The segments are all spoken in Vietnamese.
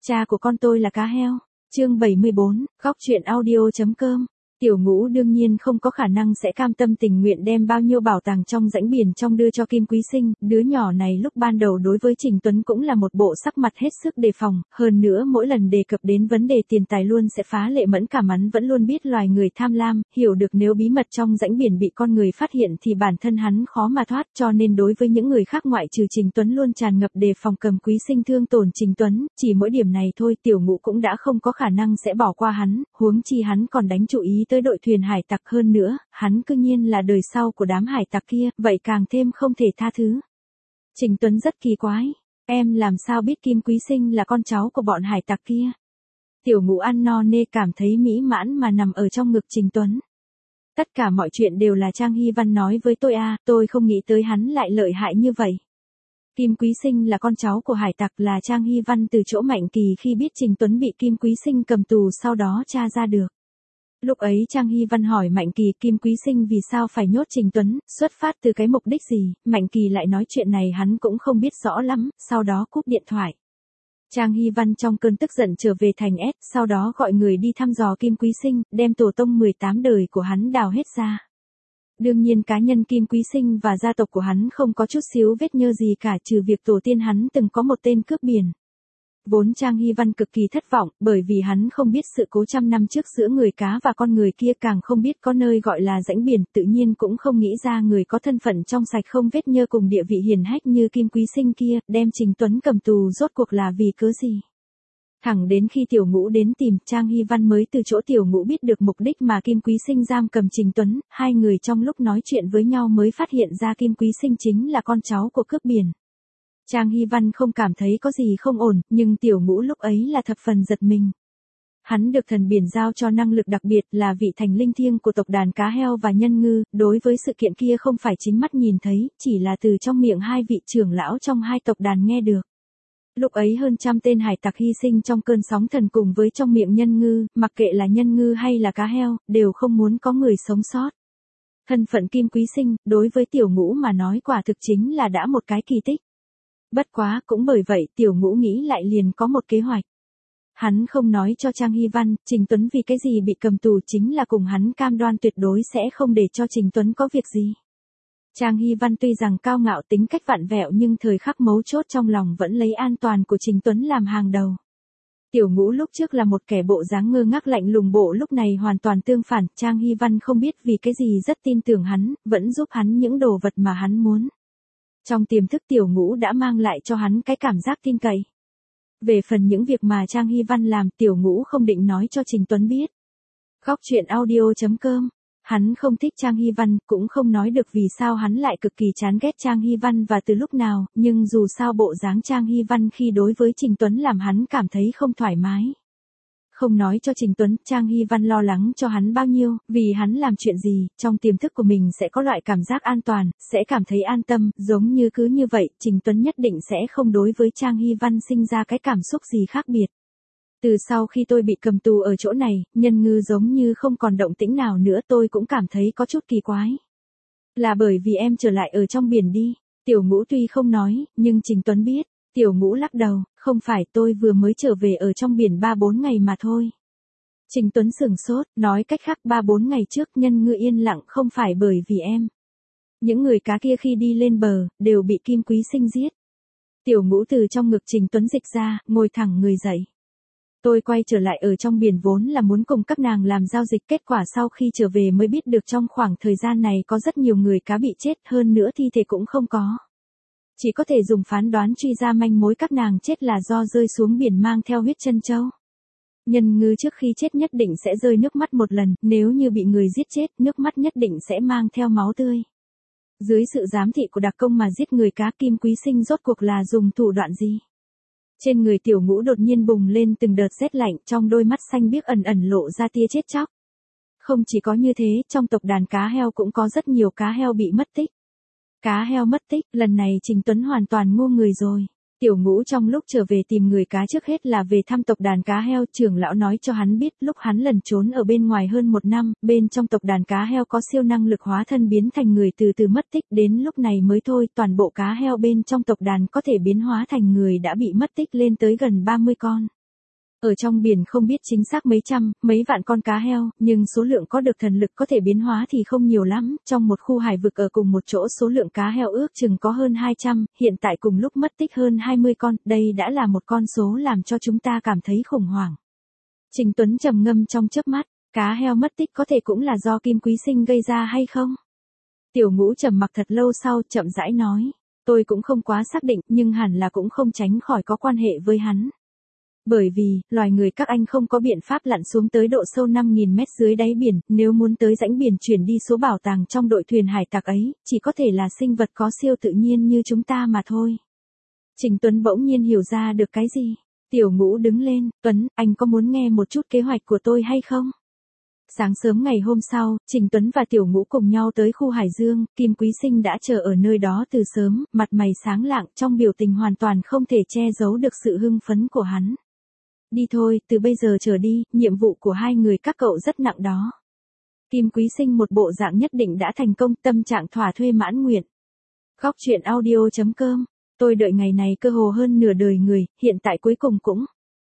Cha của con tôi là cá heo. Chương 74, góc truyện audio.com. Tiểu Ngũ đương nhiên không có khả năng sẽ cam tâm tình nguyện đem bao nhiêu bảo tàng trong rãnh biển trong đưa cho Kim Quý Sinh, đứa nhỏ này lúc ban đầu đối với Trình Tuấn cũng là một bộ sắc mặt hết sức đề phòng, hơn nữa mỗi lần đề cập đến vấn đề tiền tài luôn sẽ phá lệ mẫn cảm. Hắn vẫn luôn biết loài người tham lam, hiểu được nếu bí mật trong rãnh biển bị con người phát hiện thì bản thân hắn khó mà thoát, cho nên đối với những người khác ngoại trừ Trình Tuấn luôn tràn ngập đề phòng. Cầm Quý Sinh thương tổn Trình Tuấn, chỉ mỗi điểm này thôi Tiểu Ngũ cũng đã không có khả năng sẽ bỏ qua hắn, huống chi hắn còn đánh chú ý tới đội thuyền hải tặc, hơn nữa, hắn cư nhiên là đời sau của đám hải tặc kia, vậy càng thêm không thể tha thứ. Trình Tuấn rất kỳ quái, em làm sao biết Kim Quý Sinh là con cháu của bọn hải tặc kia? Tiểu Ngũ ăn no nê cảm thấy mỹ mãn mà nằm ở trong ngực Trình Tuấn. Tất cả mọi chuyện đều là Trang Hy Văn nói với tôi à, tôi không nghĩ tới hắn lại lợi hại như vậy. Kim Quý Sinh là con cháu của hải tặc là Trang Hy Văn từ chỗ Mạnh Kỳ khi biết Trình Tuấn bị Kim Quý Sinh cầm tù sau đó tra ra được. Lúc ấy Trang Hy Văn hỏi Mạnh Kỳ Kim Quý Sinh vì sao phải nhốt Trình Tuấn, xuất phát từ cái mục đích gì, Mạnh Kỳ lại nói chuyện này hắn cũng không biết rõ lắm, sau đó cúp điện thoại. Trang Hy Văn trong cơn tức giận trở về thành S, sau đó gọi người đi thăm dò Kim Quý Sinh, đem tổ tông 18 đời của hắn đào hết ra. Đương nhiên cá nhân Kim Quý Sinh và gia tộc của hắn không có chút xíu vết nhơ gì cả, trừ việc tổ tiên hắn từng có một tên cướp biển. Vốn Trang Hy Văn cực kỳ thất vọng, bởi vì hắn không biết sự cố trăm năm trước giữa người cá và con người kia, càng không biết có nơi gọi là rãnh biển, tự nhiên cũng không nghĩ ra người có thân phận trong sạch không vết nhơ cùng địa vị hiển hách như Kim Quý Sinh kia, đem Trình Tuấn cầm tù rốt cuộc là vì cớ gì. Thẳng đến khi Tiểu Ngũ đến tìm, Trang Hy Văn mới từ chỗ Tiểu Ngũ biết được mục đích mà Kim Quý Sinh giam cầm Trình Tuấn, hai người trong lúc nói chuyện với nhau mới phát hiện ra Kim Quý Sinh chính là con cháu của cướp biển. Trang Hy Văn không cảm thấy có gì không ổn, nhưng Tiểu Ngũ lúc ấy là thập phần giật mình. Hắn được thần biển giao cho năng lực đặc biệt là vị thành linh thiêng của tộc đàn cá heo và nhân ngư, đối với sự kiện kia không phải chính mắt nhìn thấy, chỉ là từ trong miệng hai vị trưởng lão trong hai tộc đàn nghe được. Lúc ấy hơn trăm tên hải tặc hy sinh trong cơn sóng thần cùng với trong miệng nhân ngư, mặc kệ là nhân ngư hay là cá heo, đều không muốn có người sống sót. Thân phận Kim Quý Sinh, đối với Tiểu Ngũ mà nói quả thực chính là đã một cái kỳ tích. Bất quá, cũng bởi vậy Tiểu Ngũ nghĩ lại liền có một kế hoạch. Hắn không nói cho Trang Hy Văn, Trình Tuấn vì cái gì bị cầm tù chính là cùng hắn cam đoan tuyệt đối sẽ không để cho Trình Tuấn có việc gì. Trang Hy Văn tuy rằng cao ngạo tính cách vặn vẹo nhưng thời khắc mấu chốt trong lòng vẫn lấy an toàn của Trình Tuấn làm hàng đầu. Tiểu Ngũ lúc trước là một kẻ bộ dáng ngơ ngác lạnh lùng, bộ lúc này hoàn toàn tương phản, Trang Hy Văn không biết vì cái gì rất tin tưởng hắn, vẫn giúp hắn những đồ vật mà hắn muốn. Trong tiềm thức Tiểu Ngũ đã mang lại cho hắn cái cảm giác tin cậy. Về phần những việc mà Trang Hy Văn làm, Tiểu Ngũ không định nói cho Trình Tuấn biết. Góc truyện audio.com. Hắn không thích Trang Hy Văn, cũng không nói được vì sao hắn lại cực kỳ chán ghét Trang Hy Văn và từ lúc nào, nhưng dù sao bộ dáng Trang Hy Văn khi đối với Trình Tuấn làm hắn cảm thấy không thoải mái. Không nói cho Trình Tuấn, Trang Hy Văn lo lắng cho hắn bao nhiêu, vì hắn làm chuyện gì, trong tiềm thức của mình sẽ có loại cảm giác an toàn, sẽ cảm thấy an tâm, giống như cứ như vậy, Trình Tuấn nhất định sẽ không đối với Trang Hy Văn sinh ra cái cảm xúc gì khác biệt. Từ sau khi tôi bị cầm tù ở chỗ này, nhân ngư giống như không còn động tĩnh nào nữa, tôi cũng cảm thấy có chút kỳ quái. Là bởi vì em trở lại ở trong biển đi. Tiểu Ngũ tuy không nói, nhưng Trình Tuấn biết. Tiểu Ngũ lắc đầu, không phải, tôi vừa mới trở về ở trong biển 3-4 ngày mà thôi. Trình Tuấn sửng sốt, nói cách khác 3-4 ngày trước nhân ngư yên lặng không phải bởi vì em. Những người cá kia khi đi lên bờ, đều bị Kim Quý Sinh giết. Tiểu Ngũ từ trong ngực Trình Tuấn dịch ra, ngồi thẳng người dậy. Tôi quay trở lại ở trong biển vốn là muốn cùng các nàng làm giao dịch, kết quả sau khi trở về mới biết được trong khoảng thời gian này có rất nhiều người cá bị chết, hơn nữa thi thể cũng không có. Chỉ có thể dùng phán đoán truy ra manh mối các nàng chết là do rơi xuống biển mang theo huyết chân trâu. Nhân ngư trước khi chết nhất định sẽ rơi nước mắt một lần, nếu như bị người giết chết, nước mắt nhất định sẽ mang theo máu tươi. Dưới sự giám thị của đặc công mà giết người cá, Kim Quý Sinh rốt cuộc là dùng thủ đoạn gì? Trên người Tiểu Ngũ đột nhiên bùng lên từng đợt rét lạnh, trong đôi mắt xanh biếc ẩn ẩn lộ ra tia chết chóc. Không chỉ có như thế, trong tộc đàn cá heo cũng có rất nhiều cá heo bị mất tích. Cá heo mất tích, lần này Trình Tuấn hoàn toàn ngu người rồi. Tiểu Ngũ trong lúc trở về tìm người cá trước hết là về thăm tộc đàn cá heo, trưởng lão nói cho hắn biết lúc hắn lẩn trốn ở bên ngoài hơn 1 năm, bên trong tộc đàn cá heo có siêu năng lực hóa thân biến thành người từ từ mất tích, đến lúc này mới thôi, toàn bộ cá heo bên trong tộc đàn có thể biến hóa thành người đã bị mất tích lên tới gần 30 con. Ở trong biển không biết chính xác mấy trăm, mấy vạn con cá heo, nhưng số lượng có được thần lực có thể biến hóa thì không nhiều lắm, trong một khu hải vực ở cùng một chỗ số lượng cá heo ước chừng có hơn 200, hiện tại cùng lúc mất tích hơn 20 con, đây đã là một con số làm cho chúng ta cảm thấy khủng hoảng. Trình Tuấn trầm ngâm trong chớp mắt, cá heo mất tích có thể cũng là do Kim Quý Sinh gây ra hay không? Tiểu Ngũ trầm mặc thật lâu sau, chậm rãi nói, tôi cũng không quá xác định, nhưng hẳn là cũng không tránh khỏi có quan hệ với hắn. Bởi vì, loài người các anh không có biện pháp lặn xuống tới độ sâu 5.000 mét dưới đáy biển, nếu muốn tới rãnh biển chuyển đi số bảo tàng trong đội thuyền hải tặc ấy, chỉ có thể là sinh vật có siêu tự nhiên như chúng ta mà thôi. Trình Tuấn bỗng nhiên hiểu ra được cái gì. Tiểu Ngũ đứng lên, Tuấn, anh có muốn nghe một chút kế hoạch của tôi hay không? Sáng sớm ngày hôm sau, Trình Tuấn và Tiểu Ngũ cùng nhau tới khu Hải Dương, Kim Quý Sinh đã chờ ở nơi đó từ sớm, mặt mày sáng lạng, trong biểu tình hoàn toàn không thể che giấu được sự hưng phấn của hắn. Đi thôi, từ bây giờ trở đi, nhiệm vụ của hai người các cậu rất nặng đó. Kim Quý Sinh một bộ dạng nhất định đã thành công, tâm trạng thỏa thuê mãn nguyện. Góc truyện audio.com, tôi đợi ngày này cơ hồ hơn nửa đời người, hiện tại cuối cùng cũng.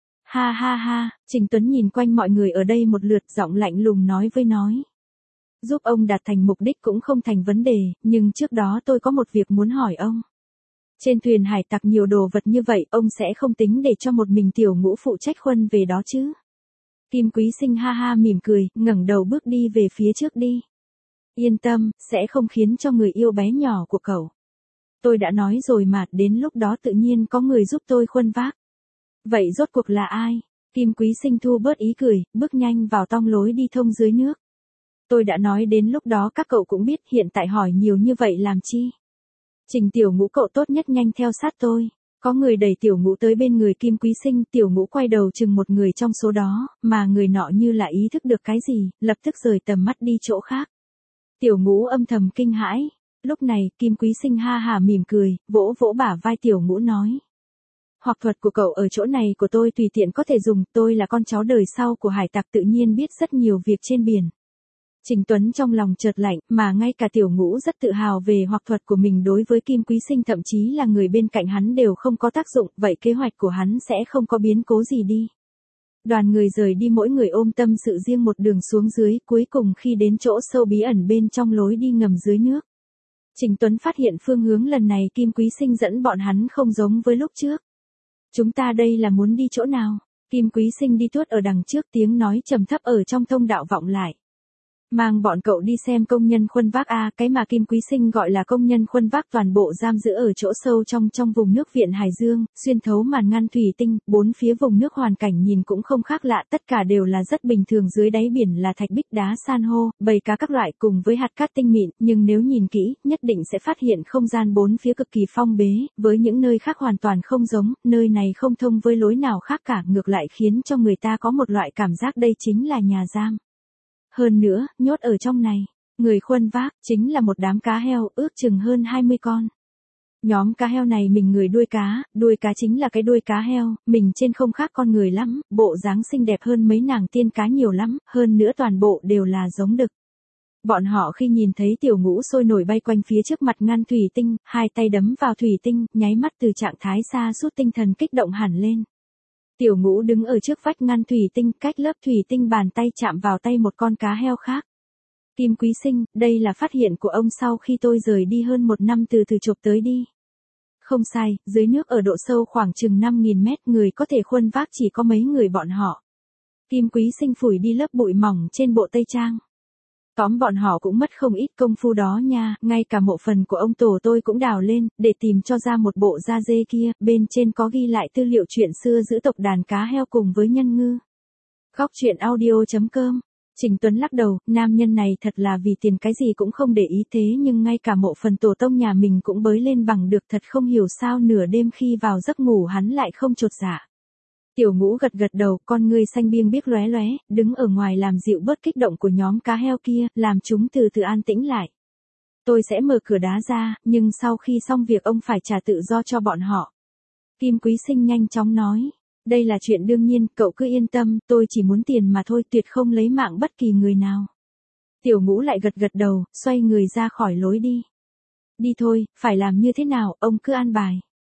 Ha ha ha, Trình Tuấn nhìn quanh mọi người ở đây một lượt, giọng lạnh lùng nói với nói. Giúp ông đạt thành mục đích cũng không thành vấn đề, nhưng trước đó tôi có một việc muốn hỏi ông. Trên thuyền hải tặc nhiều đồ vật như vậy, ông sẽ không tính để cho một mình Tiểu Ngũ phụ trách khuân về đó chứ? Kim Quý Sinh ha ha mỉm cười, ngẩng đầu bước đi về phía trước đi. Yên tâm, sẽ không khiến cho người yêu bé nhỏ của cậu. Tôi đã nói rồi mà, đến lúc đó tự nhiên có người giúp tôi khuân vác. Vậy rốt cuộc là ai? Kim Quý Sinh thu bớt ý cười, bước nhanh vào tong lối đi thông dưới nước. Tôi đã nói đến lúc đó các cậu cũng biết, hiện tại hỏi nhiều như vậy làm chi? Trình Tiểu Ngũ cậu tốt nhất nhanh theo sát tôi. Có người đẩy Tiểu Ngũ tới bên người Kim Quý Sinh, Tiểu Ngũ quay đầu chừng một người trong số đó, mà người nọ như là ý thức được cái gì, lập tức rời tầm mắt đi chỗ khác. Tiểu Ngũ âm thầm kinh hãi. Lúc này, Kim Quý Sinh ha hả mỉm cười, vỗ vỗ bả vai Tiểu Ngũ nói. Hoặc thuật của cậu ở chỗ này của tôi tùy tiện có thể dùng, tôi là con cháu đời sau của hải tặc tự nhiên biết rất nhiều việc trên biển. Trình Tuấn trong lòng chợt lạnh, mà ngay cả Tiểu Ngũ rất tự hào về hoặc thuật của mình đối với Kim Quý Sinh, thậm chí là người bên cạnh hắn đều không có tác dụng, vậy kế hoạch của hắn sẽ không có biến cố gì đi. Đoàn người rời đi mỗi người ôm tâm sự riêng một đường xuống dưới, cuối cùng khi đến chỗ sâu bí ẩn bên trong lối đi ngầm dưới nước. Trình Tuấn phát hiện phương hướng lần này Kim Quý Sinh dẫn bọn hắn không giống với lúc trước. Chúng ta đây là muốn đi chỗ nào? Kim Quý Sinh đi tuốt ở đằng trước, tiếng nói trầm thấp ở trong thông đạo vọng lại. Mang bọn cậu đi xem công nhân khuân vác a, cái mà Kim Quý Sinh gọi là công nhân khuân vác toàn bộ giam giữ ở chỗ sâu trong vùng nước viện Hải Dương, xuyên thấu màn ngăn thủy tinh, bốn phía vùng nước hoàn cảnh nhìn cũng không khác lạ, tất cả đều là rất bình thường, dưới đáy biển là thạch bích đá san hô, bầy cá các loại cùng với hạt cát tinh mịn, nhưng nếu nhìn kỹ, nhất định sẽ phát hiện không gian bốn phía cực kỳ phong bế, với những nơi khác hoàn toàn không giống, nơi này không thông với lối nào khác cả, ngược lại khiến cho người ta có một loại cảm giác đây chính là nhà giam. Hơn nữa, nhốt ở trong này, người khuân vác, chính là một đám cá heo, ước chừng hơn 20 con. Nhóm cá heo này mình người đuôi cá chính là cái đuôi cá heo, mình trên không khác con người lắm, bộ dáng xinh đẹp hơn mấy nàng tiên cá nhiều lắm, hơn nữa toàn bộ đều là giống đực. Bọn họ khi nhìn thấy Tiểu Ngũ sôi nổi bay quanh phía trước mặt ngăn thủy tinh, hai tay đấm vào thủy tinh, nháy mắt từ trạng thái sa sút tinh thần kích động hẳn lên. Tiểu Ngũ đứng ở trước vách ngăn thủy tinh, cách lớp thủy tinh bàn tay chạm vào tay một con cá heo khác. Kim Quý Sinh, đây là phát hiện của ông sau khi tôi rời đi hơn một năm từ chụp tới đi. Không sai, dưới nước ở độ sâu khoảng chừng 5.000 mét, người có thể khuân vác chỉ có mấy người bọn họ. Kim Quý Sinh phủi đi lớp bụi mỏng trên bộ tây trang. Tóm bọn họ cũng mất không ít công phu đó nha, ngay cả mộ phần của ông tổ tôi cũng đào lên, để tìm cho ra một bộ da dê kia, bên trên có ghi lại tư liệu chuyện xưa giữ tộc đàn cá heo cùng với nhân ngư. Góc truyện audio.com. Trình Tuấn lắc đầu, nam nhân này thật là vì tiền cái gì cũng không để ý, thế nhưng ngay cả mộ phần tổ tông nhà mình cũng bới lên bằng được, thật không hiểu sao nửa đêm khi vào giấc ngủ hắn lại không chột dạ. Tiểu Ngũ gật gật đầu, con ngươi xanh biếc biếc lóe lóe, đứng ở ngoài làm dịu bớt kích động của nhóm cá heo kia, làm chúng từ từ an tĩnh lại. Tôi sẽ mở cửa đá ra, nhưng sau khi xong việc ông phải trả tự do cho bọn họ. Kim Quý Sinh nhanh chóng nói. Đây là chuyện đương nhiên, cậu cứ yên tâm, tôi chỉ muốn tiền mà thôi, tuyệt không lấy mạng bất kỳ người nào. Tiểu Ngũ lại gật gật đầu, xoay người ra khỏi lối đi. Đi thôi, phải làm như thế nào, ông cứ an bài.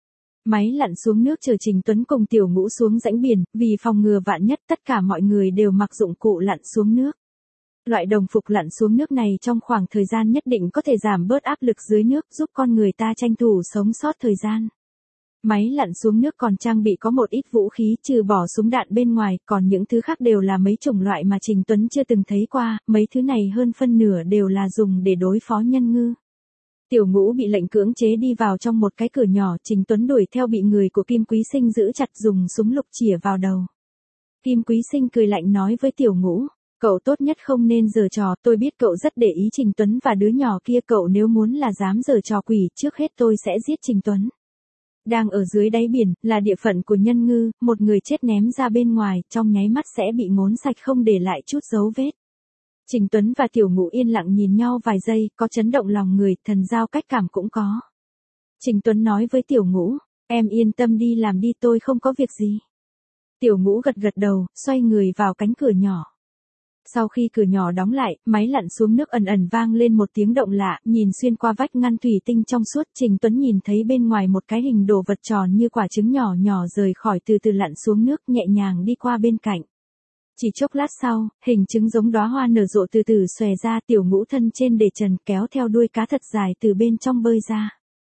Máy lặn xuống nước chờ Trình Tuấn cùng Tiểu Ngũ xuống rãnh biển, vì phòng ngừa vạn nhất tất cả mọi người đều mặc dụng cụ lặn xuống nước. Loại đồng phục lặn xuống nước này trong khoảng thời gian nhất định có thể giảm bớt áp lực dưới nước, giúp con người ta tranh thủ sống sót thời gian. Máy lặn xuống nước còn trang bị có một ít vũ khí trừ bỏ súng đạn bên ngoài, còn những thứ khác đều là mấy chủng loại mà Trình Tuấn chưa từng thấy qua, mấy thứ này hơn phân nửa đều là dùng để đối phó nhân ngư. Tiểu Ngũ bị lệnh cưỡng chế đi vào trong một cái cửa nhỏ, Trình Tuấn đuổi theo bị người của Kim Quý Sinh giữ chặt dùng súng lục chĩa vào đầu. Kim Quý Sinh cười lạnh nói với Tiểu Ngũ, cậu tốt nhất không nên giở trò, tôi biết cậu rất để ý Trình Tuấn và đứa nhỏ kia, cậu nếu muốn là dám giở trò quỷ, trước hết tôi sẽ giết Trình Tuấn. Đang ở dưới đáy biển, là địa phận của nhân ngư, một người chết ném ra bên ngoài, trong nháy mắt sẽ bị ngốn sạch không để lại chút dấu vết. Trình Tuấn và Tiểu Ngũ yên lặng nhìn nhau vài giây, có chấn động lòng người, thần giao cách cảm cũng có. Trình Tuấn nói với Tiểu Ngũ, em yên tâm đi làm đi, tôi không có việc gì. Tiểu Ngũ gật gật đầu, xoay người vào cánh cửa nhỏ. Sau khi cửa nhỏ đóng lại, máy lặn xuống nước ẩn ẩn vang lên một tiếng động lạ, nhìn xuyên qua vách ngăn thủy tinh trong suốt, Trình Tuấn nhìn thấy bên ngoài một cái hình đồ vật tròn như quả trứng nhỏ nhỏ rời khỏi từ từ lặn xuống nước, nhẹ nhàng đi qua bên cạnh. Chỉ chốc lát sau, hình trứng giống đóa hoa nở rộ từ từ xòe ra, Tiểu Ngũ thân trên để trần kéo theo đuôi cá thật dài từ bên trong bơi ra.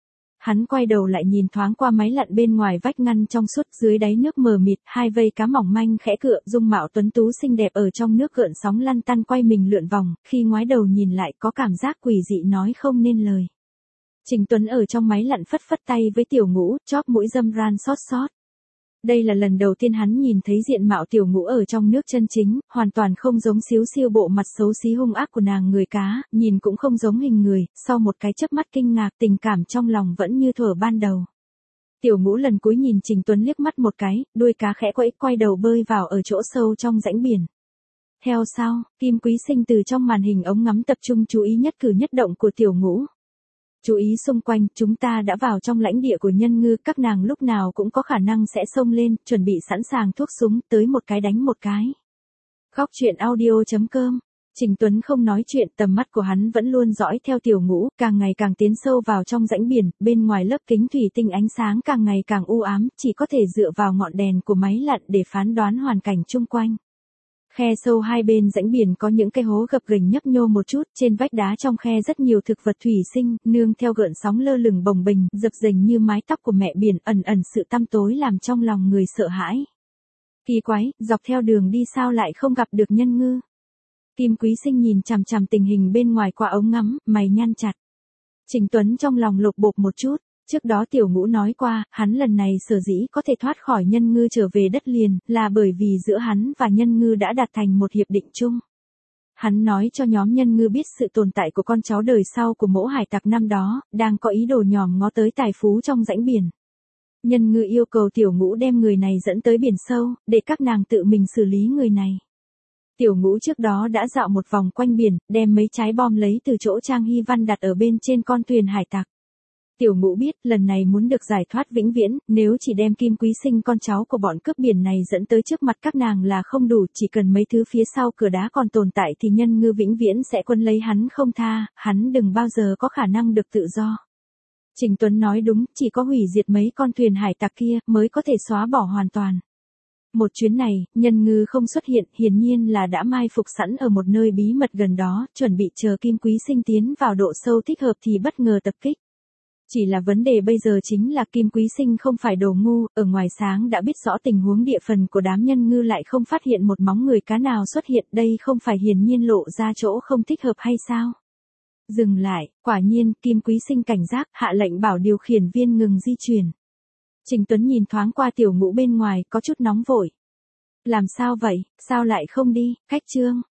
Hắn quay đầu lại nhìn thoáng qua máy lặn bên ngoài vách ngăn trong suốt, dưới đáy nước mờ mịt, hai vây cá mỏng manh khẽ cựa, dung mạo tuấn tú xinh đẹp ở trong nước gợn sóng lăn tăn quay mình lượn vòng, khi ngoái đầu nhìn lại có cảm giác quỷ dị nói không nên lời. Trình Tuấn ở trong máy lặn phất phất tay với Tiểu Ngũ, chóp mũi dâm ran xót xót. Đây là lần đầu tiên hắn nhìn thấy diện mạo Tiểu Ngũ ở trong nước chân chính, hoàn toàn không giống xíu xiu bộ mặt xấu xí hung ác của nàng người cá, nhìn cũng không giống hình người, sau một cái chớp mắt kinh ngạc tình cảm trong lòng vẫn như thuở ban đầu. Tiểu Ngũ lần cuối nhìn Trình Tuấn liếc mắt một cái, đuôi cá khẽ quẫy quay đầu bơi vào ở chỗ sâu trong rãnh biển. Theo sau, Kim Quý Sinh từ trong màn hình ống ngắm tập trung chú ý nhất cử nhất động của Tiểu Ngũ. Chú ý xung quanh, chúng ta đã vào trong lãnh địa của nhân ngư, các nàng lúc nào cũng có khả năng sẽ xông lên, chuẩn bị sẵn sàng thuốc súng, tới một cái đánh một cái. Góc truyện audio.com. Trình Tuấn không nói chuyện, tầm mắt của hắn vẫn luôn dõi theo Tiểu Ngũ, càng ngày càng tiến sâu vào trong rãnh biển, bên ngoài lớp kính thủy tinh ánh sáng càng ngày càng u ám, chỉ có thể dựa vào ngọn đèn của máy lặn để phán đoán hoàn cảnh chung quanh. Khe sâu hai bên rãnh biển có những cái hố gập ghềnh nhấp nhô một chút, trên vách đá trong khe rất nhiều thực vật thủy sinh, nương theo gợn sóng lơ lửng bồng bềnh, dập dềnh như mái tóc của mẹ biển, ẩn ẩn sự tăm tối làm trong lòng người sợ hãi. Kỳ quái, dọc theo đường đi sao lại không gặp được nhân ngư? Kim Quý Sinh nhìn chằm chằm tình hình bên ngoài qua ống ngắm, mày nhăn chặt. Trình Tuấn trong lòng lục bộp một chút. Trước đó Tiểu Ngũ nói qua, hắn lần này sở dĩ có thể thoát khỏi nhân ngư trở về đất liền, là bởi vì giữa hắn và nhân ngư đã đạt thành một hiệp định chung. Hắn nói cho nhóm nhân ngư biết sự tồn tại của con cháu đời sau của mẫu hải tặc năm đó, đang có ý đồ nhòm ngó tới tài phú trong rãnh biển. Nhân ngư yêu cầu Tiểu Ngũ đem người này dẫn tới biển sâu, để các nàng tự mình xử lý người này. Tiểu Ngũ trước đó đã dạo một vòng quanh biển, đem mấy trái bom lấy từ chỗ Trang Hy Văn đặt ở bên trên con thuyền hải tặc. Tiểu Ngũ biết, lần này muốn được giải thoát vĩnh viễn, nếu chỉ đem Kim Quý Sinh con cháu của bọn cướp biển này dẫn tới trước mặt các nàng là không đủ, chỉ cần mấy thứ phía sau cửa đá còn tồn tại thì nhân ngư vĩnh viễn sẽ quân lấy hắn không tha, hắn đừng bao giờ có khả năng được tự do. Trình Tuấn nói đúng, chỉ có hủy diệt mấy con thuyền hải tặc kia mới có thể xóa bỏ hoàn toàn. Một chuyến này, nhân ngư không xuất hiện, hiển nhiên là đã mai phục sẵn ở một nơi bí mật gần đó, chuẩn bị chờ Kim Quý Sinh tiến vào độ sâu thích hợp thì bất ngờ tập kích. Chỉ là vấn đề bây giờ chính là Kim Quý Sinh không phải đồ ngu, ở ngoài sáng đã biết rõ tình huống địa phần của đám nhân ngư lại không phát hiện một móng người cá nào xuất hiện, đây không phải hiển nhiên lộ ra chỗ không thích hợp hay sao? Dừng lại, quả nhiên, Kim Quý Sinh cảnh giác, hạ lệnh bảo điều khiển viên ngừng di chuyển. Trình Tuấn nhìn thoáng qua Tiểu Ngũ bên ngoài, có chút nóng vội. Làm sao vậy, sao lại không đi, khách trương?